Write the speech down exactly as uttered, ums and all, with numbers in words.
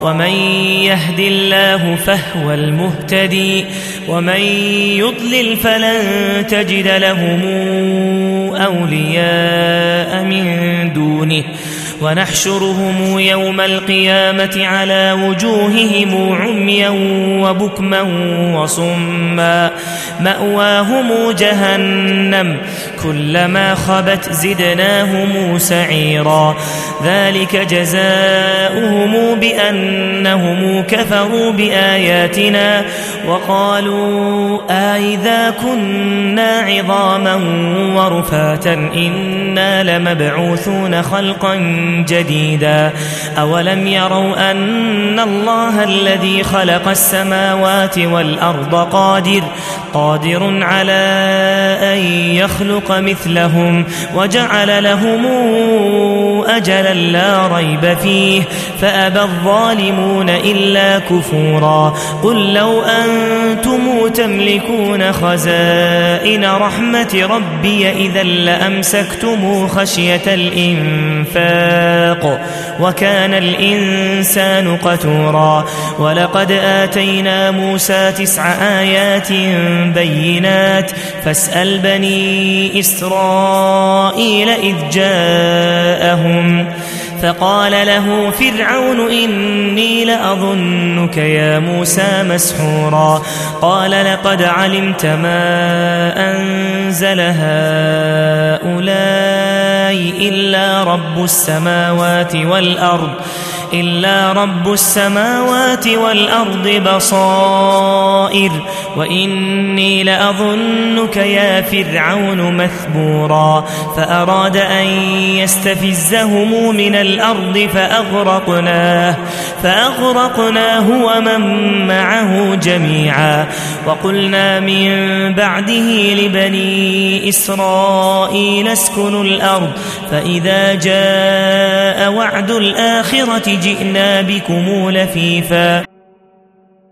ومن يهد الله فهو المهتدي ومن يضلل فلن تجد لهم أولياء من دونه ونحشرهم يوم القيامة على وجوههم عميا وبكما وصما مأواهم جهنم كلما خبت زدناهم سعيرا ذلك جزاؤهم بأنهم كفروا بآياتنا وقالوا أئذا كنا عظاما ورفاتا إنا لمبعوثون خلقا جديدا أولم يروا أن الله الذي خلق السماوات والأرض قادر قادر على أن يخلق مثلهم وجعل لهم أجلا لا ريب فيه فأبى الظالمون إلا كفورا قل لو أنتم تملكون خزائن رحمة ربي إذا لأمسكتم خشية الإنفاق وكان الإنسان قتورا ولقد آتينا موسى تسع آيات بينات فاسأل بني إسرائيل إذ جاءهم فقال له فرعون إني لأظنك يا موسى مسحورا قال لقد علمت ما أنزل هؤلاء إلا رب السماوات والأرض إلا رب السماوات والأرض بصائر وإني لأظنك يا فرعون مثبورا فأراد أن يستفزهم من الأرض فأغرقناه فأغرقناه ومن معه جميعا وقلنا من بعده لبني إسرائيل اسكنوا الأرض فإذا جاء وعد الآخرة جئنا بكم لفيفا